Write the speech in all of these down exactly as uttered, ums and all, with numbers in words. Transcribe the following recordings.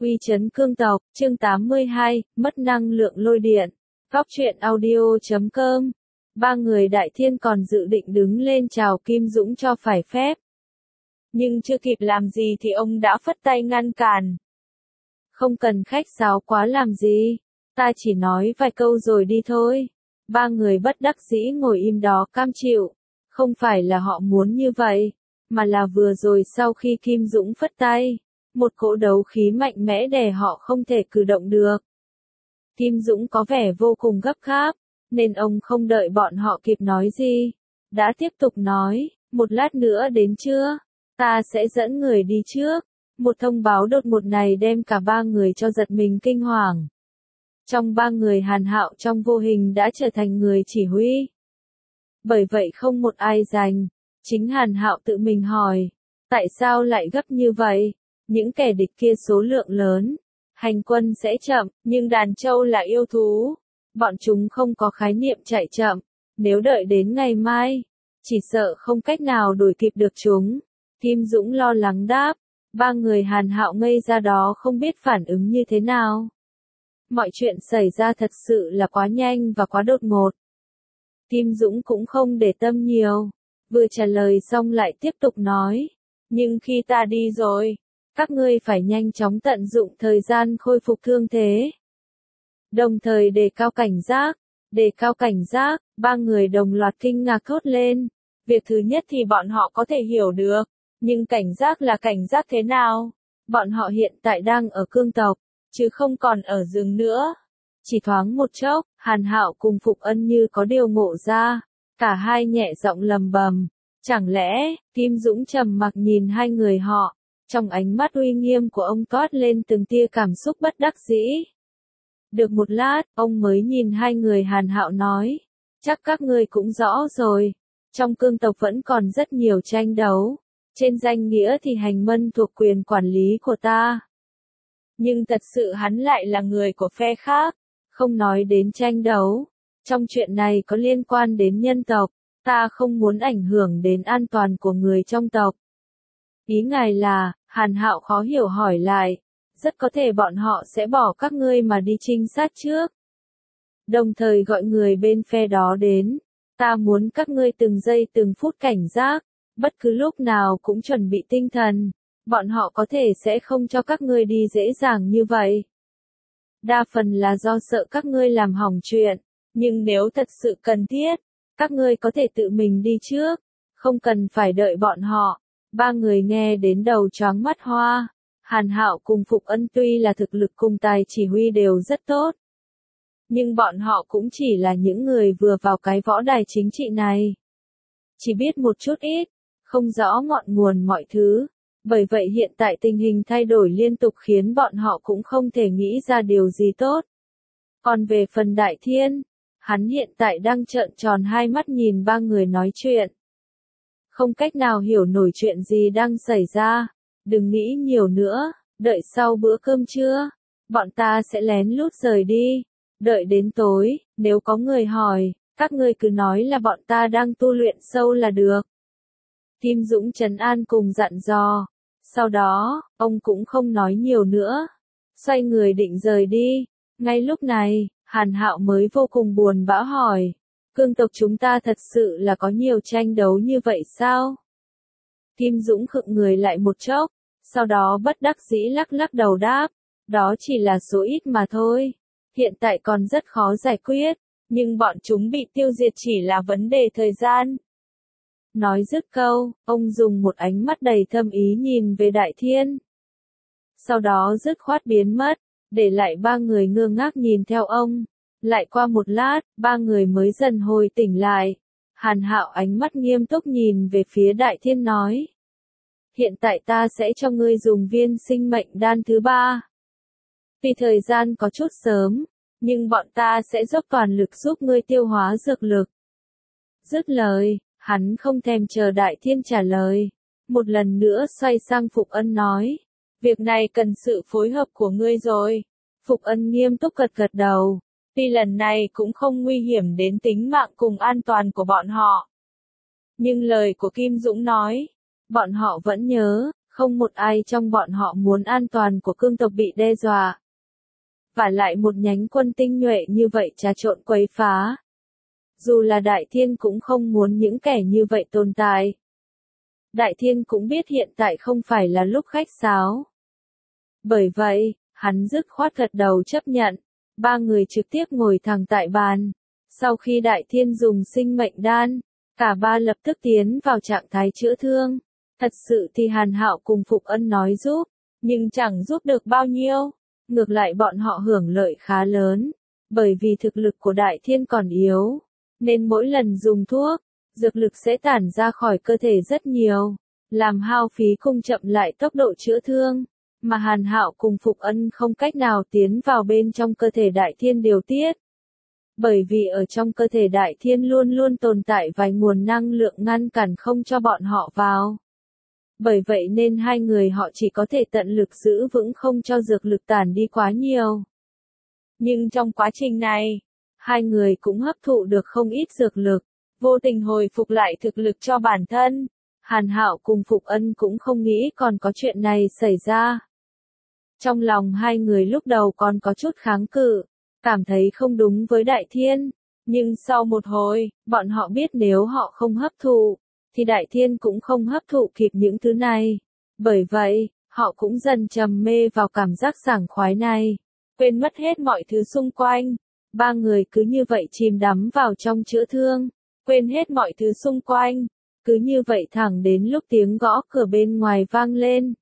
Uy chấn cương tộc, chương tám mươi hai, mất năng lượng lôi điện. Góc truyện audio chấm com. Ba người Đại Thiên còn dự định đứng lên chào Kim Dũng cho phải phép. Nhưng chưa kịp làm gì thì ông đã phất tay ngăn cản. Không cần khách sáo quá làm gì, ta chỉ nói vài câu rồi đi thôi. Ba người bất đắc dĩ ngồi im đó cam chịu. Không phải là họ muốn như vậy, mà là vừa rồi sau khi Kim Dũng phất tay, một cỗ đấu khí mạnh mẽ đè họ không thể cử động được. Kim Dũng có vẻ vô cùng gấp gáp, nên ông không đợi bọn họ kịp nói gì, đã tiếp tục nói, một lát nữa đến trưa, ta sẽ dẫn người đi trước. Một thông báo đột ngột này đem cả ba người cho giật mình kinh hoàng. Trong ba người Hàn Hạo trong vô hình đã trở thành người chỉ huy. Bởi vậy không một ai giành, chính Hàn Hạo tự mình hỏi, tại sao lại gấp như vậy? Những kẻ địch kia số lượng lớn, hành quân sẽ chậm, nhưng đàn trâu là yêu thú, bọn chúng không có khái niệm chạy chậm, nếu đợi đến ngày mai, chỉ sợ không cách nào đuổi kịp được chúng. Kim Dũng lo lắng đáp, ba người Hàn Hạo ngây ra đó không biết phản ứng như thế nào. Mọi chuyện xảy ra thật sự là quá nhanh và quá đột ngột. Kim Dũng cũng không để tâm nhiều, vừa trả lời xong lại tiếp tục nói, nhưng khi ta đi rồi, các ngươi phải nhanh chóng tận dụng thời gian khôi phục thương thế. Đồng thời đề cao cảnh giác, đề cao cảnh giác, ba người đồng loạt kinh ngạc thốt lên. Việc thứ nhất thì bọn họ có thể hiểu được, nhưng cảnh giác là cảnh giác thế nào? Bọn họ hiện tại đang ở cương tộc, chứ không còn ở rừng nữa. Chỉ thoáng một chốc, Hàn Hạo cùng Phục Ân như có điều ngộ ra, cả hai nhẹ giọng lầm bầm. Chẳng lẽ, Kim Dũng trầm mặc nhìn hai người họ, trong ánh mắt uy nghiêm của ông toát lên từng tia cảm xúc bất đắc dĩ. Được một lát, ông mới nhìn hai người Hàn Hạo nói, chắc các ngươi cũng rõ rồi, trong cương tộc vẫn còn rất nhiều tranh đấu, trên danh nghĩa thì Hành Mân thuộc quyền quản lý của ta. Nhưng thật sự hắn lại là người của phe khác, không nói đến tranh đấu, trong chuyện này có liên quan đến nhân tộc, ta không muốn ảnh hưởng đến an toàn của người trong tộc. Ý ngài là, Hàn Hạo khó hiểu hỏi lại, rất có thể bọn họ sẽ bỏ các ngươi mà đi trinh sát trước. Đồng thời gọi người bên phe đó đến, ta muốn các ngươi từng giây từng phút cảnh giác, bất cứ lúc nào cũng chuẩn bị tinh thần, bọn họ có thể sẽ không cho các ngươi đi dễ dàng như vậy. Đa phần là do sợ các ngươi làm hỏng chuyện, nhưng nếu thật sự cần thiết, các ngươi có thể tự mình đi trước, không cần phải đợi bọn họ. Ba người nghe đến đầu choáng mắt hoa. Hàn Hạo cùng Phục Ân tuy là thực lực cùng tài chỉ huy đều rất tốt, nhưng bọn họ cũng chỉ là những người vừa vào cái võ đài chính trị này, chỉ biết một chút ít, không rõ ngọn nguồn mọi thứ. Bởi vậy hiện tại tình hình thay đổi liên tục khiến bọn họ cũng không thể nghĩ ra điều gì tốt. Còn về phần Đại Thiên, hắn hiện tại đang trợn tròn hai mắt nhìn ba người nói chuyện. Không cách nào hiểu nổi chuyện gì đang xảy ra. Đừng nghĩ nhiều nữa, đợi sau bữa cơm trưa, bọn ta sẽ lén lút rời đi. Đợi đến tối, nếu có người hỏi, các ngươi cứ nói là bọn ta đang tu luyện sâu là được. Kim Dũng trấn an cùng dặn dò. Sau đó, ông cũng không nói nhiều nữa. Xoay người định rời đi. Ngay lúc này, Hàn Hạo mới vô cùng buồn bã hỏi. Cương tộc chúng ta thật sự là có nhiều tranh đấu như vậy sao? Kim Dũng khựng người lại một chốc, sau đó bất đắc dĩ lắc lắc đầu đáp, đó chỉ là số ít mà thôi. Hiện tại còn rất khó giải quyết, nhưng bọn chúng bị tiêu diệt chỉ là vấn đề thời gian. Nói dứt câu, ông dùng một ánh mắt đầy thâm ý nhìn về Đại Thiên. Sau đó dứt khoát biến mất, để lại ba người ngơ ngác nhìn theo ông. Lại qua một lát, ba người mới dần hồi tỉnh lại. Hàn Hạo ánh mắt nghiêm túc nhìn về phía Đại Thiên nói. Hiện tại ta sẽ cho ngươi dùng viên sinh mệnh đan thứ ba. Vì thời gian có chút sớm, nhưng bọn ta sẽ dốc toàn lực giúp ngươi tiêu hóa dược lực. Dứt lời, hắn không thèm chờ Đại Thiên trả lời. Một lần nữa xoay sang Phục Ân nói. Việc này cần sự phối hợp của ngươi rồi. Phục Ân nghiêm túc gật gật đầu. Tuy lần này cũng không nguy hiểm đến tính mạng cùng an toàn của bọn họ. Nhưng lời của Kim Dũng nói, bọn họ vẫn nhớ, Không một ai trong bọn họ muốn an toàn của cương tộc bị đe dọa. Và lại một nhánh quân tinh nhuệ như vậy trà trộn quấy phá. Dù là Đại Thiên cũng không muốn những kẻ như vậy tồn tại. Đại Thiên cũng biết hiện tại không phải là lúc khách sáo. Bởi vậy, hắn dứt khoát gật đầu chấp nhận. Ba người trực tiếp ngồi thẳng tại bàn. Sau khi Đại Thiên dùng sinh mệnh đan, cả ba lập tức tiến vào trạng thái chữa thương. Thật sự thì Hàn Hạo cùng Phục Ân nói giúp, nhưng chẳng giúp được bao nhiêu. Ngược lại bọn họ hưởng lợi khá lớn. Bởi vì thực lực của Đại Thiên còn yếu, nên mỗi lần dùng thuốc, dược lực sẽ tản ra khỏi cơ thể rất nhiều, làm hao phí cùng chậm lại tốc độ chữa thương. Mà Hàn Hạo cùng Phục Ân không cách nào tiến vào bên trong cơ thể Đại Thiên điều tiết. Bởi vì ở trong cơ thể Đại Thiên luôn luôn tồn tại vài nguồn năng lượng ngăn cản không cho bọn họ vào. Bởi vậy nên hai người họ chỉ có thể tận lực giữ vững không cho dược lực tản đi quá nhiều. Nhưng trong quá trình này, hai người cũng hấp thụ được không ít dược lực, vô tình hồi phục lại thực lực cho bản thân. Hàn Hạo cùng Phục Ân cũng không nghĩ còn có chuyện này xảy ra. Trong lòng hai người lúc đầu còn có chút kháng cự, cảm thấy không đúng với Đại Thiên, nhưng sau một hồi, bọn họ biết nếu họ không hấp thụ, thì Đại Thiên cũng không hấp thụ kịp những thứ này. Bởi vậy, họ cũng dần trầm mê vào cảm giác sảng khoái này, quên mất hết mọi thứ xung quanh. Ba người cứ như vậy chìm đắm vào trong chữa thương, quên hết mọi thứ xung quanh, cứ như vậy thẳng đến lúc tiếng gõ cửa bên ngoài vang lên.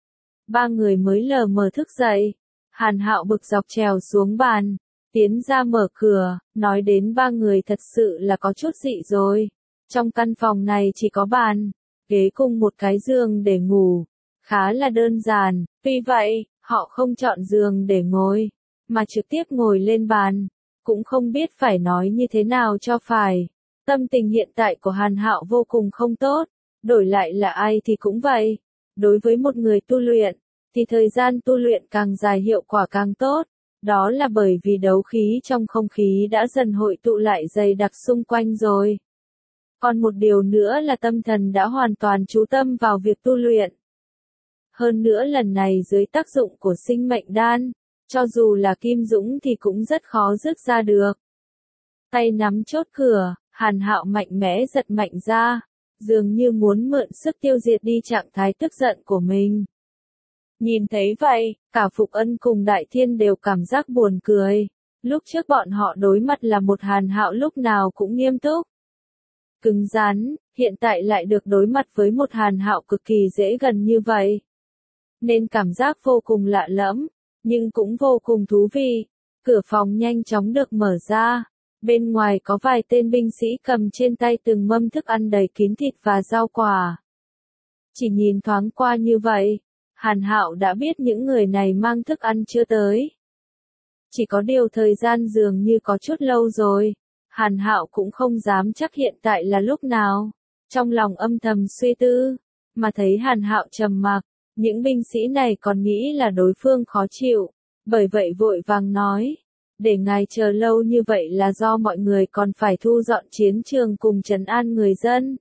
Ba người mới lờ mờ thức dậy. Hàn Hạo bực dọc trèo xuống bàn, tiến ra mở cửa, nói đến ba người thật sự là có chút dị rồi. Trong căn phòng này chỉ có bàn, ghế cùng một cái giường để ngủ, khá là đơn giản. Tuy vậy, họ không chọn giường để ngồi, mà trực tiếp ngồi lên bàn, cũng không biết phải nói như thế nào cho phải. Tâm tình hiện tại của Hàn Hạo vô cùng không tốt, đổi lại là ai thì cũng vậy. Đối với một người tu luyện, thì thời gian tu luyện càng dài hiệu quả càng tốt. Đó là bởi vì đấu khí trong không khí đã dần hội tụ lại dày đặc xung quanh rồi. Còn một điều nữa là tâm thần đã hoàn toàn chú tâm vào việc tu luyện. Hơn nữa lần này dưới tác dụng của sinh mệnh đan, cho dù là Kim Dũng thì cũng rất khó rước ra được. Tay nắm chốt cửa, Hàn Hạo mạnh mẽ giật mạnh ra, dường như muốn mượn sức tiêu diệt đi trạng thái tức giận của mình. Nhìn thấy vậy, cả Phục Ân cùng Đại Thiên đều cảm giác buồn cười. Lúc trước bọn họ đối mặt là một Hàn Hạo lúc nào cũng nghiêm túc, cứng rắn, hiện tại lại được đối mặt với một Hàn Hạo cực kỳ dễ gần như vậy. Nên cảm giác vô cùng lạ lẫm, nhưng cũng vô cùng thú vị. Cửa phòng nhanh chóng được mở ra. Bên ngoài có vài tên binh sĩ cầm trên tay từng mâm thức ăn đầy kín thịt và rau quả. Chỉ nhìn thoáng qua như vậy, Hàn Hạo đã biết những người này mang thức ăn chưa tới. Chỉ có điều thời gian dường như có chút lâu rồi, Hàn Hạo cũng không dám chắc hiện tại là lúc nào. Trong lòng âm thầm suy tư, mà thấy Hàn Hạo trầm mặc, những binh sĩ này còn nghĩ là đối phương khó chịu, bởi vậy vội vàng nói. Để ngài chờ lâu như vậy là do mọi người còn phải thu dọn chiến trường cùng trấn an người dân.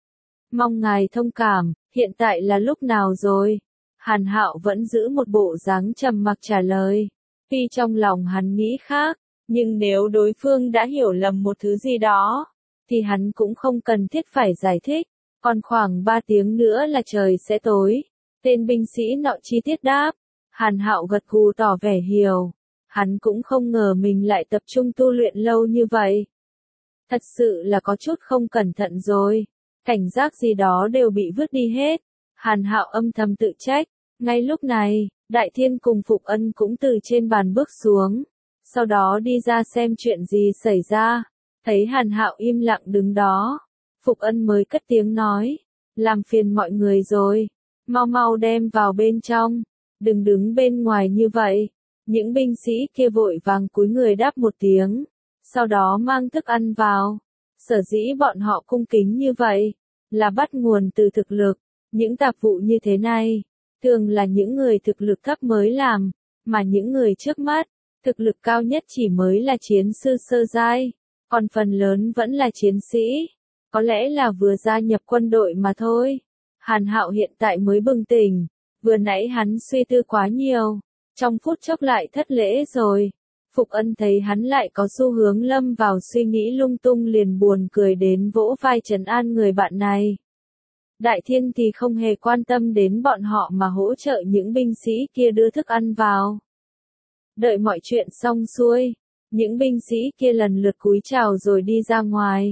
Mong ngài thông cảm, hiện tại là lúc nào rồi? Hàn Hạo vẫn giữ một bộ dáng trầm mặc trả lời. Tuy trong lòng hắn nghĩ khác, nhưng nếu đối phương đã hiểu lầm một thứ gì đó, thì hắn cũng không cần thiết phải giải thích. Còn khoảng ba tiếng nữa là trời sẽ tối. Tên binh sĩ nọ chi tiết đáp. Hàn Hạo gật gù tỏ vẻ hiểu. Hắn cũng không ngờ mình lại tập trung tu luyện lâu như vậy. Thật sự là có chút không cẩn thận rồi. Cảnh giác gì đó đều bị vứt đi hết. Hàn Hạo âm thầm tự trách. Ngay lúc này, Đại Thiên cùng Phục Ân cũng từ trên bàn bước xuống. Sau đó đi ra xem chuyện gì xảy ra. Thấy Hàn Hạo im lặng đứng đó. Phục Ân mới cất tiếng nói. Làm phiền mọi người rồi. Mau mau đem vào bên trong. Đừng đứng bên ngoài như vậy. Những binh sĩ kia vội vàng cúi người đáp một tiếng. Sau đó mang thức ăn vào. Sở dĩ bọn họ cung kính như vậy. Là bắt nguồn từ thực lực. Những tạp vụ như thế này. Thường là những người thực lực thấp mới làm. Mà những người trước mắt. Thực lực cao nhất chỉ mới là chiến sư sơ giai. Còn phần lớn vẫn là chiến sĩ. Có lẽ là vừa gia nhập quân đội mà thôi. Hàn Hạo hiện tại mới bừng tỉnh, vừa nãy hắn suy tư quá nhiều, trong phút chốc lại thất lễ rồi. Phục Ân thấy hắn lại có xu hướng lâm vào suy nghĩ lung tung liền buồn cười đến vỗ vai trấn an người bạn này. Đại Thiên thì không hề quan tâm đến bọn họ mà hỗ trợ những binh sĩ kia đưa thức ăn vào. Đợi mọi chuyện xong xuôi, những binh sĩ kia lần lượt cúi chào rồi đi ra ngoài.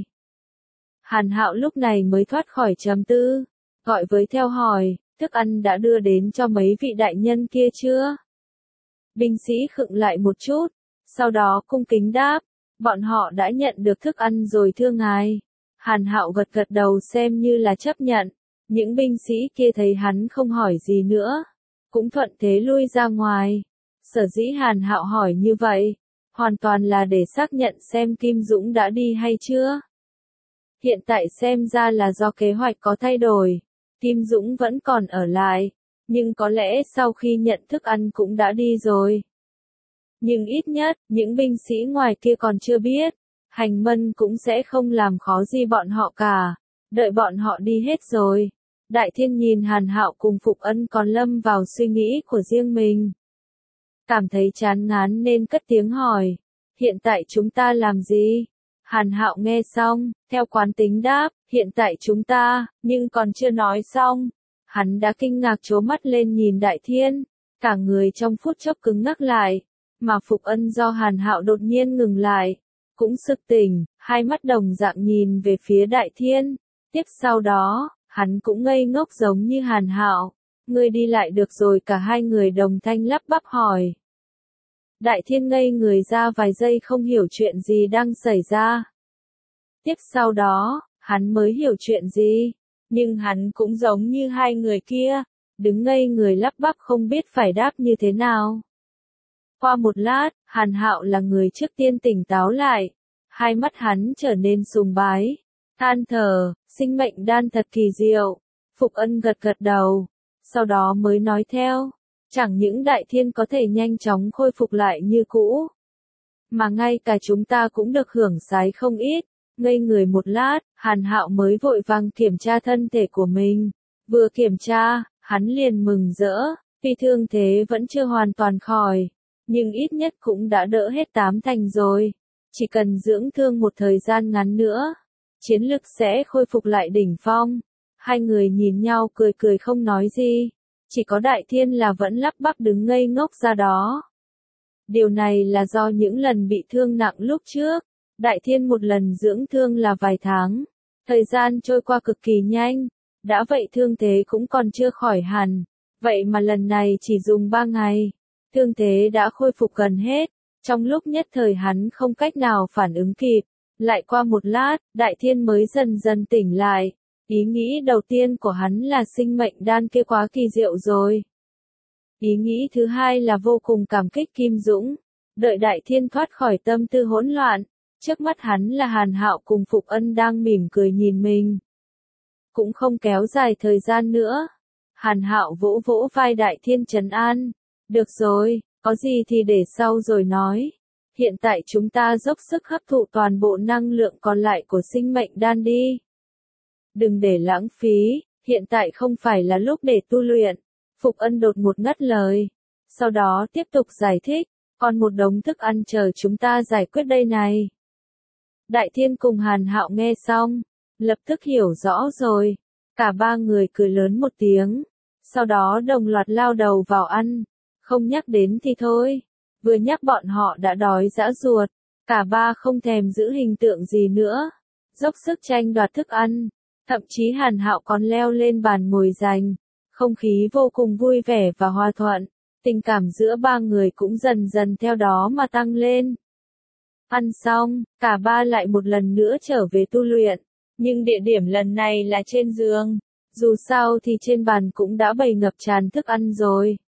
Hàn Hạo lúc này mới thoát khỏi trầm tư, gọi với theo hỏi, thức ăn đã đưa đến cho mấy vị đại nhân kia chưa? Binh sĩ khựng lại một chút, sau đó cung kính đáp, bọn họ đã nhận được thức ăn rồi thưa ngài. Hàn Hạo gật gật đầu xem như là chấp nhận, những binh sĩ kia thấy hắn không hỏi gì nữa, cũng thuận thế lui ra ngoài. Sở dĩ Hàn Hạo hỏi như vậy, hoàn toàn là để xác nhận xem Kim Dũng đã đi hay chưa. Hiện tại xem ra là do kế hoạch có thay đổi, Kim Dũng vẫn còn ở lại, nhưng có lẽ sau khi nhận thức ăn cũng đã đi rồi. Nhưng ít nhất, những binh sĩ ngoài kia còn chưa biết, Hành Mân cũng sẽ không làm khó gì bọn họ cả, đợi bọn họ đi hết rồi. Đại Thiên nhìn Hàn Hạo cùng Phục Ân còn lâm vào suy nghĩ của riêng mình. Cảm thấy chán ngán nên cất tiếng hỏi, hiện tại chúng ta làm gì? Hàn Hạo nghe xong, theo quán tính đáp, hiện tại chúng ta, nhưng còn chưa nói xong. Hắn đã kinh ngạc trố mắt lên nhìn Đại Thiên, cả người trong phút chốc cứng ngắc lại, mà Phục Ân do Hàn Hạo đột nhiên ngừng lại, cũng sực tỉnh, hai mắt đồng dạng nhìn về phía Đại Thiên. Tiếp sau đó, hắn cũng ngây ngốc giống như Hàn Hạo, ngươi đi lại được rồi, cả hai người đồng thanh lắp bắp hỏi. Đại Thiên ngây người ra vài giây không hiểu chuyện gì đang xảy ra. Tiếp sau đó, hắn mới hiểu chuyện gì, nhưng hắn cũng giống như hai người kia, đứng ngây người lắp bắp không biết phải đáp như thế nào. Qua một lát, Hàn Hạo là người trước tiên tỉnh táo lại, hai mắt hắn trở nên sùng bái, than thở, sinh mệnh đan thật kỳ diệu. Phục Ân gật gật đầu, sau đó mới nói theo, chẳng những Đại Thiên có thể nhanh chóng khôi phục lại như cũ, mà ngay cả chúng ta cũng được hưởng sái không ít. Ngây người một lát, Hàn Hạo mới vội vàng kiểm tra thân thể của mình. Vừa kiểm tra, hắn liền mừng rỡ, vì thương thế vẫn chưa hoàn toàn khỏi, nhưng ít nhất cũng đã đỡ hết tám thành rồi. Chỉ cần dưỡng thương một thời gian ngắn nữa, chiến lực sẽ khôi phục lại đỉnh phong. Hai người nhìn nhau cười cười không nói gì, chỉ có Đại Thiên là vẫn lắp bắp đứng ngây ngốc ra đó. Điều này là do những lần bị thương nặng lúc trước, Đại Thiên một lần dưỡng thương là vài tháng, thời gian trôi qua cực kỳ nhanh, đã vậy thương thế cũng còn chưa khỏi hẳn, vậy mà lần này chỉ dùng ba ngày, thương thế đã khôi phục gần hết, trong lúc nhất thời hắn không cách nào phản ứng kịp, lại qua một lát, Đại Thiên mới dần dần tỉnh lại, ý nghĩ đầu tiên của hắn là sinh mệnh đan kia quá kỳ diệu rồi. Ý nghĩ thứ hai là vô cùng cảm kích Kim Dũng, đợi Đại Thiên thoát khỏi tâm tư hỗn loạn. Trước mắt hắn là Hàn Hạo cùng Phục Ân đang mỉm cười nhìn mình. Cũng không kéo dài thời gian nữa. Hàn Hạo vỗ vỗ vai Đại Thiên trấn an. Được rồi, có gì thì để sau rồi nói. Hiện tại chúng ta dốc sức hấp thụ toàn bộ năng lượng còn lại của sinh mệnh đan đi. Đừng để lãng phí, hiện tại không phải là lúc để tu luyện. Phục Ân đột ngột ngắt lời. Sau đó tiếp tục giải thích, còn một đống thức ăn chờ chúng ta giải quyết đây này. Đại Thiên cùng Hàn Hạo nghe xong, lập tức hiểu rõ rồi, cả ba người cười lớn một tiếng, sau đó đồng loạt lao đầu vào ăn, không nhắc đến thì thôi, vừa nhắc bọn họ đã đói dã ruột, cả ba không thèm giữ hình tượng gì nữa, dốc sức tranh đoạt thức ăn, thậm chí Hàn Hạo còn leo lên bàn ngồi giành, không khí vô cùng vui vẻ và hòa thuận, tình cảm giữa ba người cũng dần dần theo đó mà tăng lên. Ăn xong, cả ba lại một lần nữa trở về tu luyện, nhưng địa điểm lần này là trên giường, dù sao thì trên bàn cũng đã bày ngập tràn thức ăn rồi.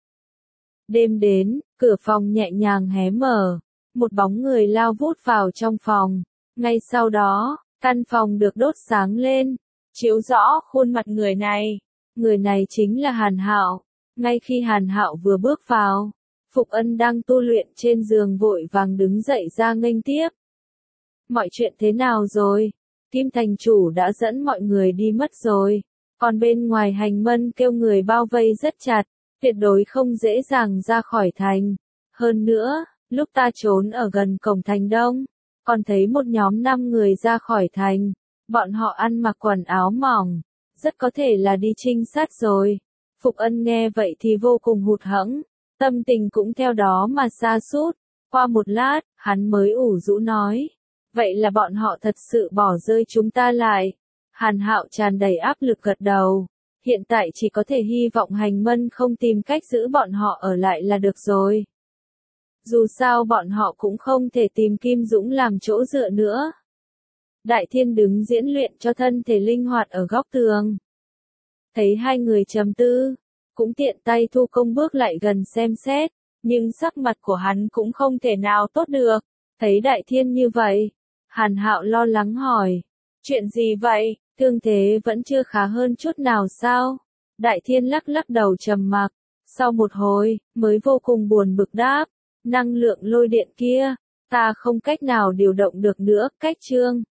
Đêm đến, cửa phòng nhẹ nhàng hé mở, một bóng người lao vút vào trong phòng, ngay sau đó, căn phòng được đốt sáng lên, chiếu rõ khuôn mặt người này, người này chính là Hàn Hạo. Ngay khi Hàn Hạo vừa bước vào, Phục Ân đang tu luyện trên giường vội vàng đứng dậy ra nghênh tiếp. Mọi chuyện thế nào rồi? Kim thành chủ đã dẫn mọi người đi mất rồi. Còn bên ngoài hành mân kêu người bao vây rất chặt, tuyệt đối không dễ dàng ra khỏi thành. Hơn nữa, lúc ta trốn ở gần cổng thành đông, còn thấy một nhóm năm người ra khỏi thành. Bọn họ ăn mặc quần áo mỏng, rất có thể là đi trinh sát rồi. Phục Ân nghe vậy thì vô cùng hụt hẫng, tâm tình cũng theo đó mà sa sút. Qua một lát, hắn mới ủ rũ nói, vậy là bọn họ thật sự bỏ rơi chúng ta lại. Hàn Hạo tràn đầy áp lực gật đầu, hiện tại chỉ có thể hy vọng hành mân không tìm cách giữ bọn họ ở lại là được rồi. Dù sao bọn họ cũng không thể tìm Kim Dũng làm chỗ dựa nữa. Đại Thiên đứng diễn luyện cho thân thể linh hoạt ở góc tường. Thấy hai người trầm tư, cũng tiện tay thu công bước lại gần xem xét, nhưng sắc mặt của hắn cũng không thể nào tốt được. Thấy Đại Thiên như vậy, Hàn Hạo lo lắng hỏi, chuyện gì vậy, thương thế vẫn chưa khá hơn chút nào sao? Đại Thiên lắc lắc đầu trầm mặc, sau một hồi, mới vô cùng buồn bực đáp, năng lượng lôi điện kia, ta không cách nào điều động được nữa, cách trương.